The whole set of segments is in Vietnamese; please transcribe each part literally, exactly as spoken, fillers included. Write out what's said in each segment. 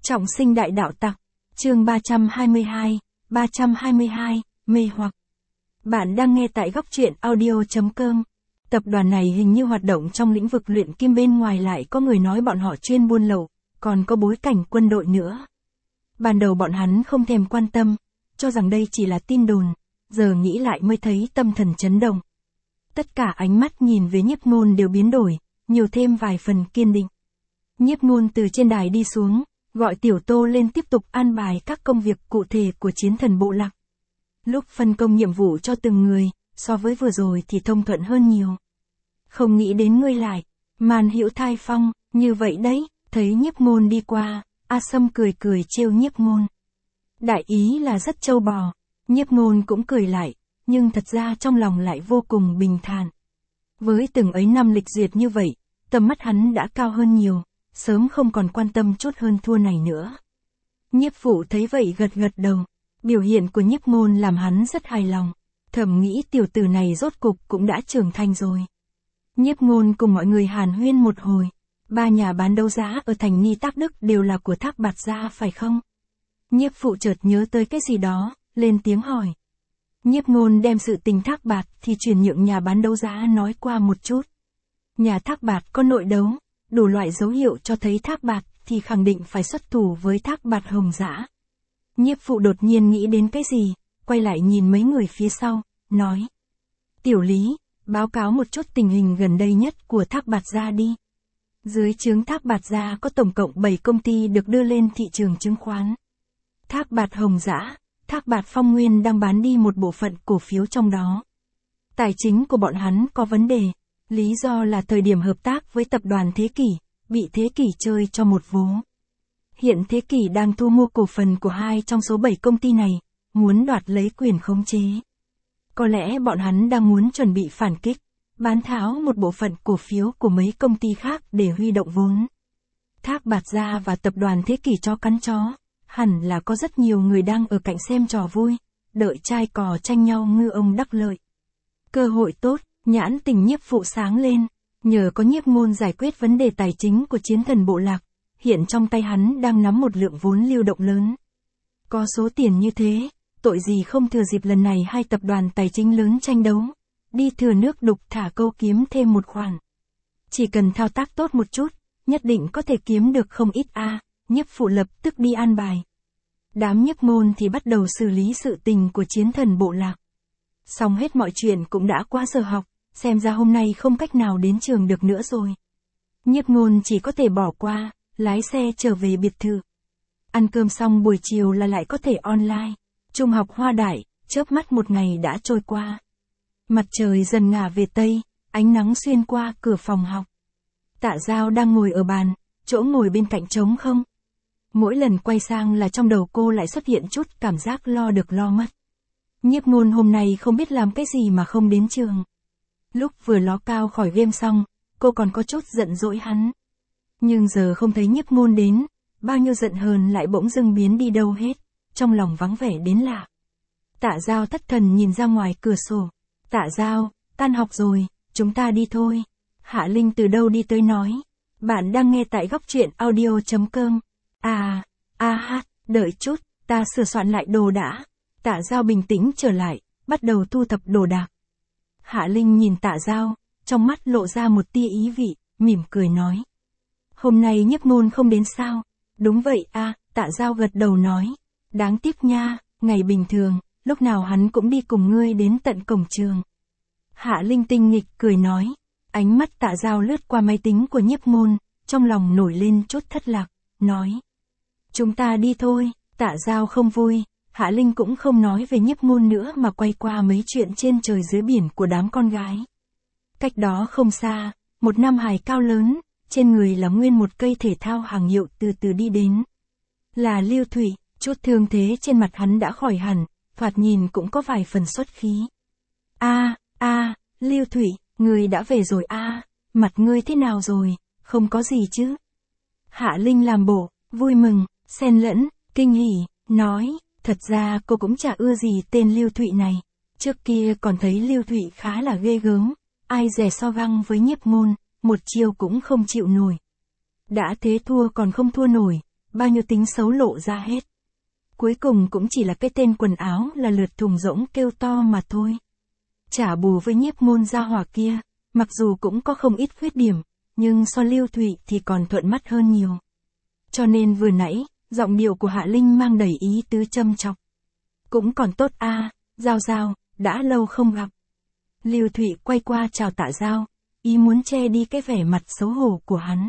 Trọng sinh đại đạo tặc, chương ba trăm hai mươi hai, ba trăm hai mươi hai, mê hoặc. Bạn đang nghe tại góc truyện audio.com. Tập đoàn này hình như hoạt động trong lĩnh vực luyện kim, bên ngoài lại có người nói bọn họ chuyên buôn lậu, còn có bối cảnh quân đội nữa. Ban đầu bọn hắn không thèm quan tâm, cho rằng đây chỉ là tin đồn, giờ nghĩ lại mới thấy tâm thần chấn động. Tất cả ánh mắt nhìn về Nhiếp Ngôn đều biến đổi, nhiều thêm vài phần kiên định. Nhiếp Ngôn từ trên đài đi xuống, gọi Tiểu Tô lên tiếp tục an bài các công việc cụ thể của chiến thần bộ lạc. Lúc phân công nhiệm vụ cho từng người, so với vừa rồi thì thông thuận hơn nhiều. Không nghĩ đến ngươi lại, Màn Hữu Thai Phong, như vậy đấy, thấy Nhiếp Ngôn đi qua, A Sâm cười cười trêu Nhiếp Ngôn. Đại ý là rất trâu bò, Nhiếp Ngôn cũng cười lại, nhưng thật ra trong lòng lại vô cùng bình thản. Với từng ấy năm lịch duyệt như vậy, tầm mắt hắn đã cao hơn nhiều, sớm không còn quan tâm chút hơn thua này nữa. Nhiếp Phụ thấy vậy gật gật đầu, biểu hiện của Nhiếp Ngôn làm hắn rất hài lòng, thầm nghĩ tiểu tử này rốt cục cũng đã trưởng thành rồi. Nhiếp Ngôn cùng mọi người hàn huyên một hồi, ba nhà bán đấu giá ở thành Ni Tác Đức đều là của Thác Bạt gia phải không? Nhiếp Phụ chợt nhớ tới cái gì đó, lên tiếng hỏi. Nhiếp Ngôn đem sự tình Thác Bạt thì chuyển nhượng nhà bán đấu giá nói qua một chút. Nhà Thác Bạt có nội đấu, đủ loại dấu hiệu cho thấy Thác Bạt thì khẳng định phải xuất thủ với Thác Bạt Hồng Dã. Nhiếp Phụ đột nhiên nghĩ đến cái gì, quay lại nhìn mấy người phía sau, nói. Tiểu Lý, báo cáo một chút tình hình gần đây nhất của Thác Bạt gia đi. Dưới trướng Thác Bạt gia có tổng cộng bảy công ty được đưa lên thị trường chứng khoán. Thác Bạt Hồng Dã, Thác Bạt Phong Nguyên đang bán đi một bộ phận cổ phiếu trong đó. Tài chính của bọn hắn có vấn đề, lý do là thời điểm hợp tác với tập đoàn Thế Kỷ, bị Thế Kỷ chơi cho một vố. Hiện Thế Kỷ đang thu mua cổ phần của hai trong số bảy công ty này, muốn đoạt lấy quyền khống chế. Có lẽ bọn hắn đang muốn chuẩn bị phản kích, bán tháo một bộ phận cổ phiếu của mấy công ty khác để huy động vốn. Thác Bạt gia và tập đoàn Thế Kỷ chó cắn chó, hẳn là có rất nhiều người đang ở cạnh xem trò vui, đợi trai cò tranh nhau ngư ông đắc lợi. Cơ hội tốt, nhãn tình Nhiếp Phụ sáng lên, nhờ có Nhiếp Ngôn giải quyết vấn đề tài chính của chiến thần bộ lạc, hiện trong tay hắn đang nắm một lượng vốn lưu động lớn. Có số tiền như thế, tội gì không thừa dịp lần này hai tập đoàn tài chính lớn tranh đấu, đi thừa nước đục thả câu kiếm thêm một khoản. Chỉ cần thao tác tốt một chút, nhất định có thể kiếm được không ít a. À, Nhiếp Phụ lập tức đi an bài. Đám Nhiếp Ngôn thì bắt đầu xử lý sự tình của chiến thần bộ lạc. Xong hết mọi chuyện cũng đã qua giờ học, xem ra hôm nay không cách nào đến trường được nữa rồi. Nhiếp Ngôn chỉ có thể bỏ qua, lái xe trở về biệt thự. Ăn cơm xong buổi chiều là lại có thể online. Trung học Hoa Đại, chớp mắt một ngày đã trôi qua. Mặt trời dần ngả về tây, ánh nắng xuyên qua cửa phòng học. Tạ Giao đang ngồi ở bàn, chỗ ngồi bên cạnh trống không. Mỗi lần quay sang là trong đầu cô lại xuất hiện chút cảm giác lo được lo mất. Nhiếp Ngôn hôm nay không biết làm cái gì mà không đến trường. Lúc vừa ló cao khỏi game xong, cô còn có chút giận dỗi hắn. Nhưng giờ không thấy Nhiếp Ngôn đến, bao nhiêu giận hờn lại bỗng dưng biến đi đâu hết, trong lòng vắng vẻ đến lạ. Tạ Giao thất thần nhìn ra ngoài cửa sổ. Tạ Giao, tan học rồi, chúng ta đi thôi. Hạ Linh từ đâu đi tới nói. Bạn đang nghe tại góc truyện audio.com. À, a à, hát, đợi chút, ta sửa soạn lại đồ đã. Tạ Giao bình tĩnh trở lại, bắt đầu thu thập đồ đạc. Hạ Linh nhìn Tạ Giao, trong mắt lộ ra một tia ý vị, mỉm cười nói. Hôm nay Nhiếp Ngôn không đến sao? Đúng vậy a, à, Tạ Giao gật đầu nói. Đáng tiếc nha, ngày bình thường, lúc nào hắn cũng đi cùng ngươi đến tận cổng trường. Hạ Linh tinh nghịch cười nói. Ánh mắt Tạ Giao lướt qua máy tính của Nhiếp Ngôn, trong lòng nổi lên chút thất lạc, nói. Chúng ta đi thôi. Tạ Giao không vui, Hạ Linh cũng không nói về Nhiếp Ngôn nữa mà quay qua mấy chuyện trên trời dưới biển của đám con gái. Cách đó không xa, một nam hài cao lớn, trên người là nguyên một cây thể thao hàng hiệu từ từ đi đến. Là Lưu Thụy, chút thương thế trên mặt hắn đã khỏi hẳn, thoạt nhìn cũng có vài phần xuất khí. A, a, Lưu Thụy, ngươi đã về rồi a, à, mặt ngươi thế nào rồi, không có gì chứ? Hạ Linh làm bộ, vui mừng, xen lẫn, kinh hỉ, nói, thật ra cô cũng chả ưa gì tên Lưu Thụy này. Trước kia còn thấy Lưu Thụy khá là ghê gớm, ai dè so găng với Nhiếp Ngôn, một chiêu cũng không chịu nổi. Đã thế thua còn không thua nổi, bao nhiêu tính xấu lộ ra hết. Cuối cùng cũng chỉ là cái tên quần áo là lượt thùng rỗng kêu to mà thôi. Trả bù với nhiếp môn gia hỏa kia, mặc dù cũng có không ít khuyết điểm, nhưng so Lưu Thụy thì còn thuận mắt hơn nhiều. Cho nên vừa nãy, giọng điệu của Hạ Linh mang đầy ý tứ châm chọc. Cũng còn tốt a, à, Giao Giao, đã lâu không gặp. Lưu Thụy quay qua chào Tạ Giao, ý muốn che đi cái vẻ mặt xấu hổ của hắn.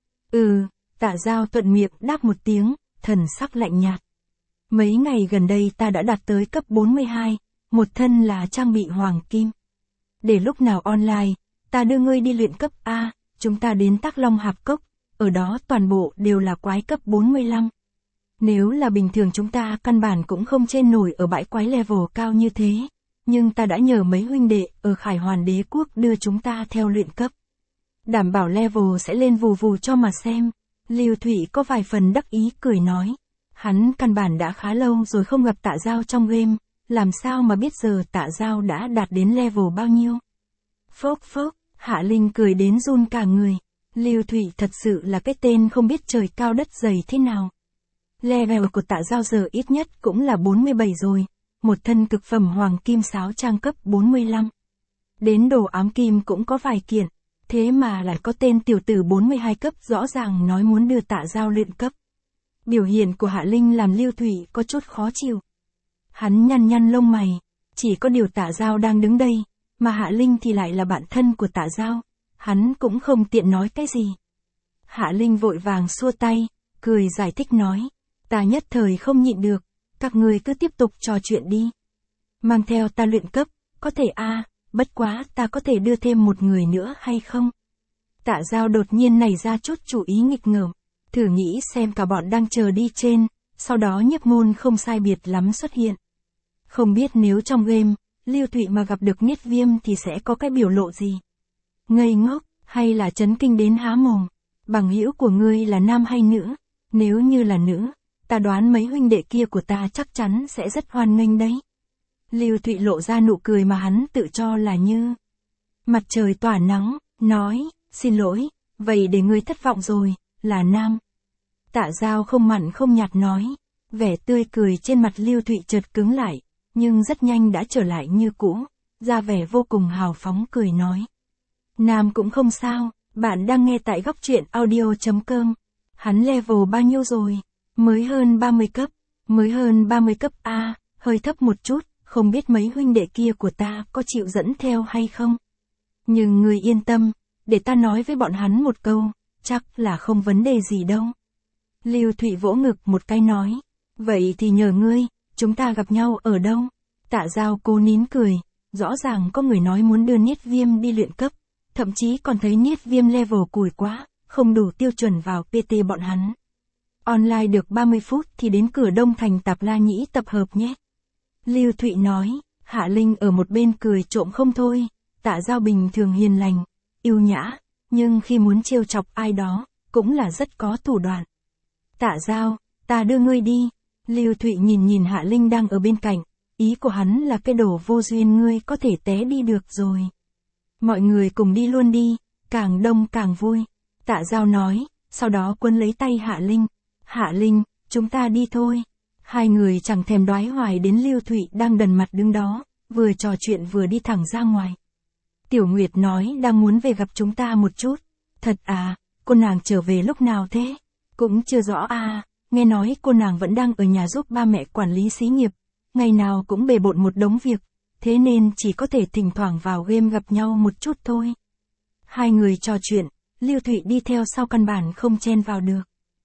Ừ, Tạ Giao thuận miệng đáp một tiếng, thần sắc lạnh nhạt. Mấy ngày gần đây ta đã đạt tới cấp bốn mươi hai, một thân là trang bị hoàng kim. Để lúc nào online, ta đưa ngươi đi luyện cấp A, chúng ta đến Tắc Long Hạp Cốc, ở đó toàn bộ đều là quái cấp bốn mươi lăm. Nếu là bình thường chúng ta căn bản cũng không trên nổi ở bãi quái level cao như thế, nhưng ta đã nhờ mấy huynh đệ ở Khải Hoàn Đế Quốc đưa chúng ta theo luyện cấp. Đảm bảo level sẽ lên vù vù cho mà xem. Lưu Thụy có vài phần đắc ý cười nói. Hắn căn bản đã khá lâu rồi không gặp Tạ Giao trong game, làm sao mà biết giờ Tạ Giao đã đạt đến level bao nhiêu. Phốc phốc, Hạ Linh cười đến run cả người. Lưu Thụy thật sự là cái tên không biết trời cao đất dày thế nào. Level của Tạ Giao giờ ít nhất cũng là bốn mươi bảy rồi, một thân cực phẩm hoàng kim sáo trang cấp bốn mươi lăm. Đến đồ ám kim cũng có vài kiện, thế mà lại có tên tiểu tử bốn mươi hai cấp rõ ràng nói muốn đưa Tạ Giao luyện cấp. Biểu hiện của Hạ Linh làm Lưu Thụy có chút khó chịu. Hắn nhăn nhăn lông mày, chỉ có điều Tạ Giao đang đứng đây, mà Hạ Linh thì lại là bạn thân của Tạ Giao, hắn cũng không tiện nói cái gì. Hạ Linh vội vàng xua tay, cười giải thích nói, ta nhất thời không nhịn được, các người cứ tiếp tục trò chuyện đi. Mang theo ta luyện cấp, có thể a, à, bất quá ta có thể đưa thêm một người nữa hay không? Tạ Giao đột nhiên nảy ra chút chủ ý nghịch ngợm, thử nghĩ xem cả bọn đang chờ đi trên, sau đó Nhiếp Môn không sai biệt lắm xuất hiện. Không biết nếu trong game, Lưu Thụy mà gặp được Niết Viêm thì sẽ có cái biểu lộ gì? Ngây ngốc, hay là chấn kinh đến há mồm? Bằng hữu của ngươi là nam hay nữ? Nếu như là nữ, ta đoán mấy huynh đệ kia của ta chắc chắn sẽ rất hoan nghênh đấy. Lưu Thụy lộ ra nụ cười mà hắn tự cho là như mặt trời tỏa nắng, nói, xin lỗi, vậy để ngươi thất vọng rồi, là nam. Tạ Giao không mặn không nhạt nói, vẻ tươi cười trên mặt Lưu Thụy chợt cứng lại, nhưng rất nhanh đã trở lại như cũ, ra vẻ vô cùng hào phóng cười nói. Nam cũng không sao, bạn đang nghe tại góc truyện audio chấm com. Hắn level bao nhiêu rồi? Mới hơn ba mươi cấp, mới hơn ba mươi cấp A, hơi thấp một chút, không biết mấy huynh đệ kia của ta có chịu dẫn theo hay không? Nhưng người yên tâm, để ta nói với bọn hắn một câu, chắc là không vấn đề gì đâu. Lưu Thụy vỗ ngực một cái nói, vậy thì nhờ ngươi, chúng ta gặp nhau ở đâu? Tạ Giao cố nín cười, rõ ràng có người nói muốn đưa Niết Viêm đi luyện cấp, thậm chí còn thấy Niết Viêm level cùi quá, không đủ tiêu chuẩn vào pê tê bọn hắn. Online được ba mươi phút thì đến cửa Đông Thành Tạp La Nhĩ tập hợp nhé. Lưu Thụy nói, Hạ Linh ở một bên cười trộm không thôi, Tạ Giao bình thường hiền lành, yêu nhã, nhưng khi muốn trêu chọc ai đó, cũng là rất có thủ đoạn. Tạ Giao, ta đưa ngươi đi. Lưu Thụy nhìn nhìn Hạ Linh đang ở bên cạnh, ý của hắn là cái đồ vô duyên ngươi có thể té đi được rồi. Mọi người cùng đi luôn đi, càng đông càng vui. Tạ Giao nói, sau đó quấn lấy tay Hạ Linh. Hạ Linh, chúng ta đi thôi. Hai người chẳng thèm đoái hoài đến Lưu Thụy đang đần mặt đứng đó, vừa trò chuyện vừa đi thẳng ra ngoài. Tiểu Nguyệt nói đang muốn về gặp chúng ta một chút. Thật à, cô nàng trở về lúc nào thế? Cũng chưa rõ à, nghe nói cô nàng vẫn đang ở nhà giúp ba mẹ quản lý xí nghiệp, ngày nào cũng bề bộn một đống việc, thế nên chỉ có thể thỉnh thoảng vào game gặp nhau một chút thôi. Hai người trò chuyện, Lưu Thụy đi theo sau căn bản không chen vào được.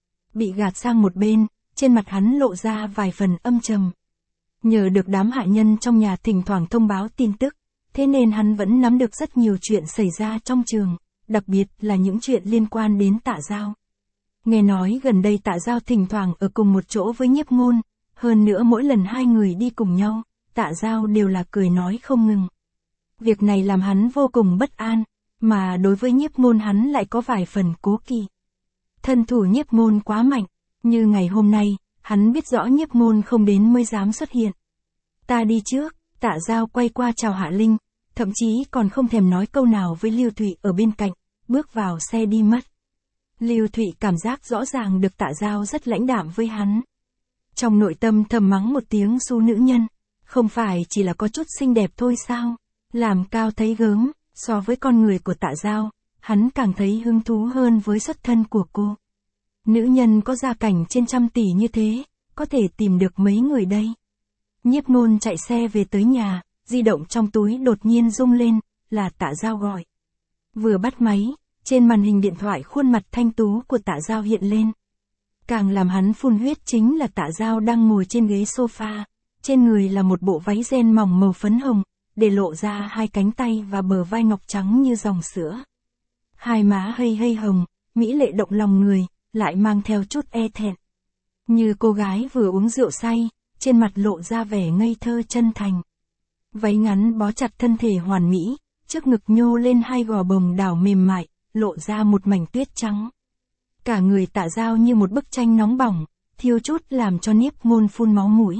Bị gạt sang một bên, trên mặt hắn lộ ra vài phần âm trầm. Nhờ được đám hạ nhân trong nhà thỉnh thoảng thông báo tin tức, thế nên hắn vẫn nắm được rất nhiều chuyện xảy ra trong trường, đặc biệt là những chuyện liên quan đến Tạ Giao. Nghe nói gần đây Tạ Giao thỉnh thoảng ở cùng một chỗ với Nhiếp Ngôn, hơn nữa mỗi lần hai người đi cùng nhau, Tạ Giao đều là cười nói không ngừng. Việc này làm hắn vô cùng bất an, mà đối với Nhiếp Ngôn hắn lại có vài phần cố kỵ. Thân thủ Nhiếp Ngôn quá mạnh, như ngày hôm nay, hắn biết rõ Nhiếp Ngôn không đến mới dám xuất hiện. Ta đi trước, Tạ Giao quay qua chào Hạ Linh, thậm chí còn không thèm nói câu nào với Lưu Thụy ở bên cạnh, bước vào xe đi mất. Lưu Thụy cảm giác rõ ràng được Tạ Giao rất lãnh đạm với hắn. Trong nội tâm thầm mắng một tiếng su nữ nhân, không phải chỉ là có chút xinh đẹp thôi sao, làm cao thấy gớm, so với con người của Tạ Giao, hắn càng thấy hứng thú hơn với xuất thân của cô. Nữ nhân có gia cảnh trên trăm tỷ như thế, có thể tìm được mấy người đây. Nhiếp Ngôn chạy xe về tới nhà, di động trong túi đột nhiên rung lên, là Tạ Giao gọi. Vừa bắt máy, trên màn hình điện thoại khuôn mặt thanh tú của Tạ Giao hiện lên. Càng làm hắn phun huyết chính là Tạ Giao đang ngồi trên ghế sofa, trên người là một bộ váy ren mỏng màu phấn hồng, để lộ ra hai cánh tay và bờ vai ngọc trắng như dòng sữa. Hai má hây hây hồng, mỹ lệ động lòng người, lại mang theo chút e thẹn. Như cô gái vừa uống rượu say, trên mặt lộ ra vẻ ngây thơ chân thành. Váy ngắn bó chặt thân thể hoàn mỹ, trước ngực nhô lên hai gò bồng đảo mềm mại, lộ ra một mảnh tuyết trắng. Cả người Tạ Giao như một bức tranh nóng bỏng, thiêu chút làm cho Nhiếp Ngôn phun máu mũi.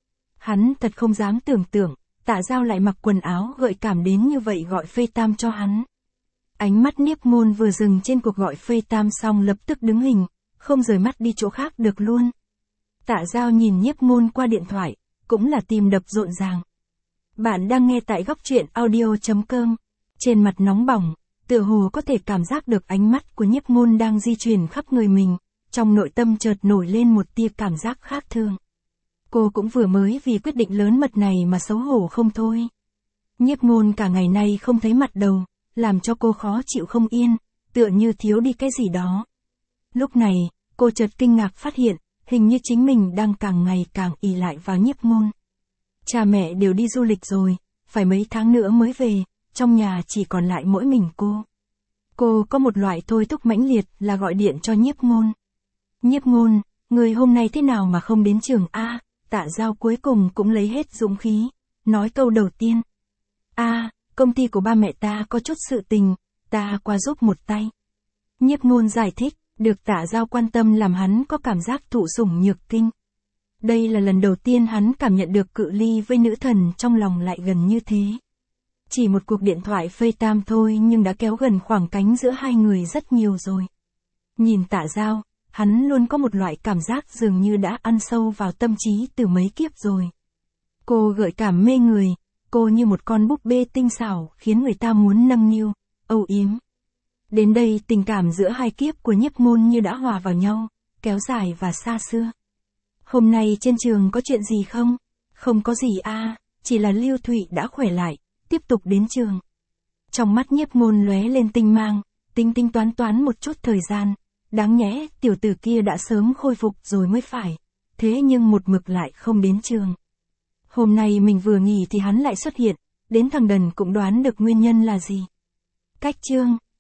Hắn thật không dám tưởng tượng, Tạ Giao lại mặc quần áo gợi cảm đến như vậy gọi FaceTime cho hắn. Ánh mắt Nhiếp Ngôn vừa dừng trên cuộc gọi FaceTime xong lập tức đứng hình, không rời mắt đi chỗ khác được luôn. Tạ Giao nhìn Nhiếp Ngôn qua điện thoại, cũng là tim đập rộn ràng. Bạn đang nghe tại góc truyện audio chấm com. Trên mặt nóng bỏng, tựa hồ có thể cảm giác được ánh mắt của Nhiếp Ngôn đang di chuyển khắp người mình, trong nội tâm chợt nổi lên một tia cảm giác khác thường. Cô cũng vừa mới vì quyết định lớn mật này mà xấu hổ không thôi. Nhiếp Ngôn cả ngày nay không thấy mặt đầu, làm cho cô khó chịu không yên, tựa như thiếu đi cái gì đó. Lúc này, cô chợt kinh ngạc phát hiện, hình như chính mình đang càng ngày càng ỷ lại vào Nhiếp Ngôn. Cha mẹ đều đi du lịch rồi, phải mấy tháng nữa mới về, trong nhà chỉ còn lại mỗi mình cô. Cô có một loại thôi thúc mãnh liệt là gọi điện cho Nhiếp Ngôn. Nhiếp Ngôn, người hôm nay thế nào mà không đến trường a? Tạ Giao cuối cùng cũng lấy hết dũng khí, nói câu đầu tiên. A, công ty của ba mẹ ta có chút sự tình, ta qua giúp một tay. Nhiếp Ngôn giải thích, được Tạ Giao quan tâm làm hắn có cảm giác thụ sủng nhược kinh. Đây là lần đầu tiên hắn cảm nhận được cự ly với nữ thần trong lòng lại gần như thế. Chỉ một cuộc điện thoại FaceTime thôi nhưng đã kéo gần khoảng cách giữa hai người rất nhiều rồi. Nhìn Tạ Giao, hắn luôn có một loại cảm giác dường như đã ăn sâu vào tâm trí từ mấy kiếp rồi. Cô gợi cảm mê người, cô như một con búp bê tinh xảo khiến người ta muốn nâng niu, âu yếm. Đến đây tình cảm giữa hai kiếp của Nhiếp Ngôn như đã hòa vào nhau, kéo dài và xa xưa. Hôm nay trên trường có chuyện gì không? Không có gì a, chỉ là Lưu Thụy đã khỏe lại, tiếp tục đến trường. Trong mắt Nhiếp Ngôn lóe lên tinh mang, tính tính toán toán một chút thời gian. Đáng nhẽ tiểu tử kia đã sớm khôi phục rồi mới phải, thế nhưng một mực lại không đến trường. Hôm nay mình vừa nghỉ thì hắn lại xuất hiện, đến thằng đần cũng đoán được nguyên nhân là gì. Cách chương